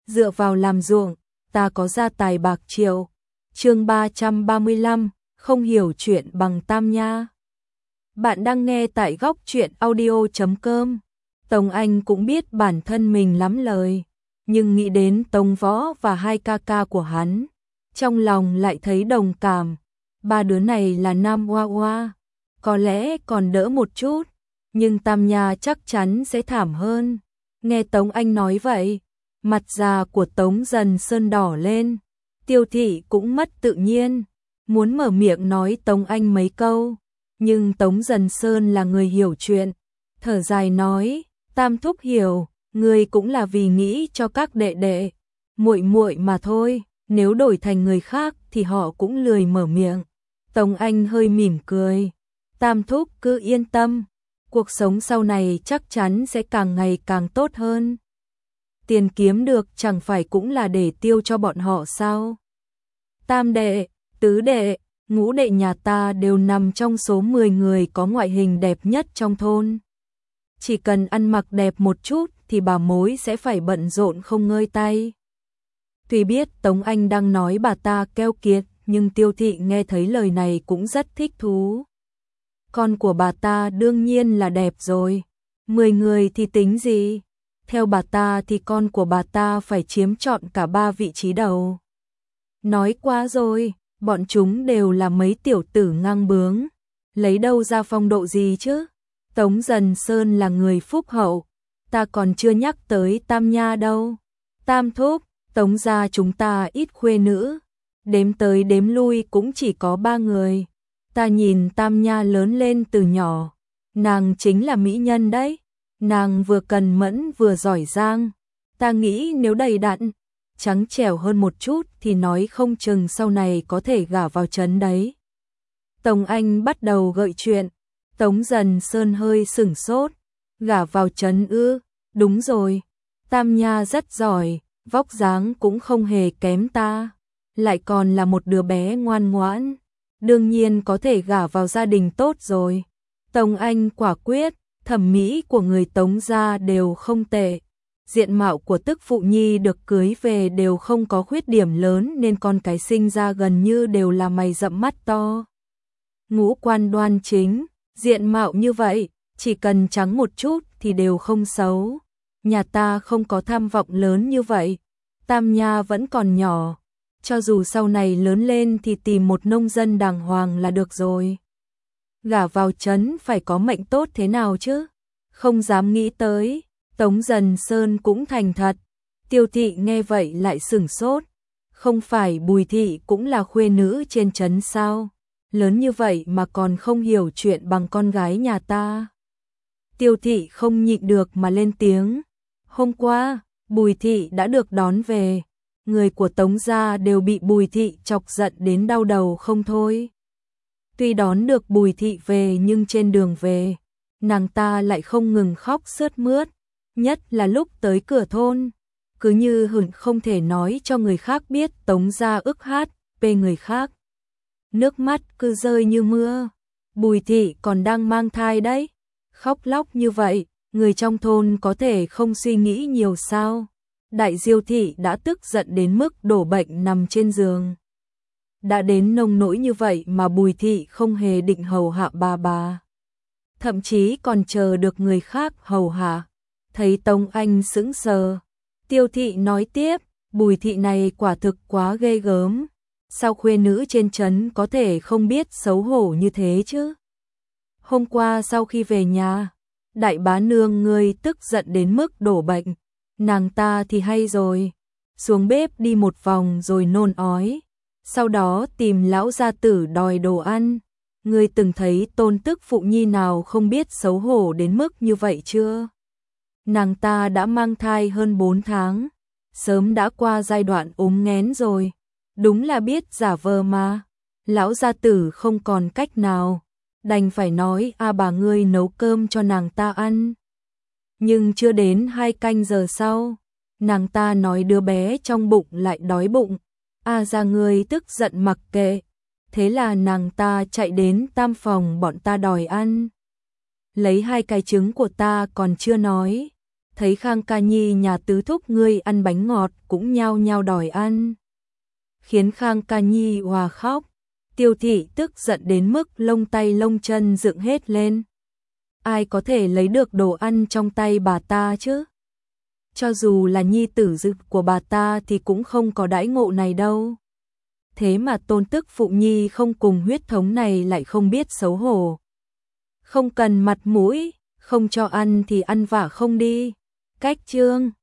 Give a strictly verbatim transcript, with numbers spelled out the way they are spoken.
dựa vào làm ruộng, ta có gia tài bạc triệu. Chương ba trăm ba mươi lăm, không hiểu chuyện bằng Tam Nha. Bạn đang nghe tại góc truyện audio chấm com. Tống Anh cũng biết bản thân mình lắm lời, nhưng nghĩ đến Tống Võ và hai ca ca của hắn, trong lòng lại thấy đồng cảm. Ba đứa này là nam hoa hoa, có lẽ còn đỡ một chút, nhưng Tam Nha chắc chắn sẽ thảm hơn. Nghe Tống Anh nói vậy, mặt già của Tống Dần Sơn đỏ lên. Tiêu Thị cũng mất tự nhiên, muốn mở miệng nói Tống Anh mấy câu, nhưng Tống Dần Sơn là người hiểu chuyện, thở dài nói, Tam thúc hiểu, người cũng là vì nghĩ cho các đệ đệ, muội muội mà thôi, nếu đổi thành người khác thì họ cũng lười mở miệng. Tống Anh hơi mỉm cười, Tam thúc cứ yên tâm, cuộc sống sau này chắc chắn sẽ càng ngày càng tốt hơn. Tiền kiếm được chẳng phải cũng là để tiêu cho bọn họ sao? Tam đệ, tứ đệ, ngũ đệ nhà ta đều nằm trong số mười người có ngoại hình đẹp nhất trong thôn. Chỉ cần ăn mặc đẹp một chút thì bà mối sẽ phải bận rộn không ngơi tay. Tuy biết Tống Anh đang nói bà ta keo kiệt, nhưng Tiêu Thị nghe thấy lời này cũng rất thích thú. Con của bà ta đương nhiên là đẹp rồi, mười người thì tính gì? Theo bà ta thì con của bà ta phải chiếm trọn cả ba vị trí đầu. Nói quá rồi, bọn chúng đều là mấy tiểu tử ngang bướng, lấy đâu ra phong độ gì chứ? Tống Dần Sơn là người phúc hậu, ta còn chưa nhắc tới Tam Nha đâu. Tam thúc, Tống gia chúng ta ít khuê nữ, đếm tới đếm lui cũng chỉ có ba người. Ta nhìn Tam Nha lớn lên từ nhỏ, nàng chính là mỹ nhân đấy. Nàng vừa cần mẫn vừa giỏi giang, ta nghĩ nếu đầy đặn, trắng trẻo hơn một chút thì nói không chừng sau này có thể gả vào trấn đấy. Tống Anh bắt đầu gợi chuyện, Tống Dần Sơn hơi sửng sốt, gả vào trấn ư? Đúng rồi, Tam Nha rất giỏi, vóc dáng cũng không hề kém ta, lại còn là một đứa bé ngoan ngoãn, đương nhiên có thể gả vào gia đình tốt rồi. Tống Anh quả quyết, thẩm mỹ của người Tống gia đều không tệ, diện mạo của tức phụ nhi được cưới về đều không có khuyết điểm lớn nên con cái sinh ra gần như đều là mày rậm mắt to. Ngũ quan đoan chính, diện mạo như vậy, chỉ cần trắng một chút thì đều không xấu. Nhà ta không có tham vọng lớn như vậy, Tam Nha vẫn còn nhỏ, cho dù sau này lớn lên thì tìm một nông dân đàng hoàng là được rồi. Gả vào trấn phải có mệnh tốt thế nào chứ? Không dám nghĩ tới. Tống Dần Sơn cũng thành thật. Tiêu Thị nghe vậy lại sửng sốt. Không phải Bùi Thị cũng là khuê nữ trên trấn sao? Lớn như vậy mà còn không hiểu chuyện bằng con gái nhà ta. Tiêu Thị không nhịn được mà lên tiếng. Hôm qua, Bùi Thị đã được đón về. Người của Tống gia đều bị Bùi Thị chọc giận đến đau đầu không thôi. Tuy đón được Bùi Thị về nhưng trên đường về, nàng ta lại không ngừng khóc sướt mướt, nhất là lúc tới cửa thôn, cứ như hửng không thể nói cho người khác biết Tống gia ức hát, bê người khác. Nước mắt cứ rơi như mưa, Bùi Thị còn đang mang thai đấy, khóc lóc như vậy, người trong thôn có thể không suy nghĩ nhiều sao? Đại Diêu Thị đã tức giận đến mức đổ bệnh nằm trên giường. Đã đến nông nỗi như vậy mà Bùi Thị không hề định hầu hạ bà bà, thậm chí còn chờ được người khác hầu hạ. Thấy Tống Anh sững sờ, Tiêu Thị nói tiếp, Bùi Thị này quả thực quá ghê gớm, sao khuê nữ trên trấn có thể không biết xấu hổ như thế chứ? Hôm qua sau khi về nhà, đại bá nương ngươi tức giận đến mức đổ bệnh, nàng ta thì hay rồi, xuống bếp đi một vòng rồi nôn ói. Sau đó tìm lão gia tử đòi đồ ăn. Ngươi từng thấy tôn tức phụ nhi nào không biết xấu hổ đến mức như vậy chưa? Nàng ta đã mang thai hơn bốn tháng, sớm đã qua giai đoạn ốm nghén rồi, đúng là biết giả vờ mà. Lão gia tử không còn cách nào, đành phải nói a bà ngươi nấu cơm cho nàng ta ăn. Nhưng chưa đến hai canh giờ sau, nàng ta nói đứa bé trong bụng lại đói bụng. A ra người tức giận mặc kệ, thế là nàng ta chạy đến tam phòng bọn ta đòi ăn. Lấy hai cái trứng của ta còn chưa nói, thấy Khang Ca Nhi nhà tứ thúc ngươi ăn bánh ngọt cũng nhao nhao đòi ăn. Khiến Khang Ca Nhi òa khóc, Tiêu thị tức giận đến mức lông tay lông chân dựng hết lên. Ai có thể lấy được đồ ăn trong tay bà ta chứ? Cho dù là nhi tử dự của bà ta thì cũng không có đãi ngộ này đâu. Thế mà tôn tức phụ nhi không cùng huyết thống này lại không biết xấu hổ. Không cần mặt mũi, không cho ăn thì ăn vả không đi. Cách chương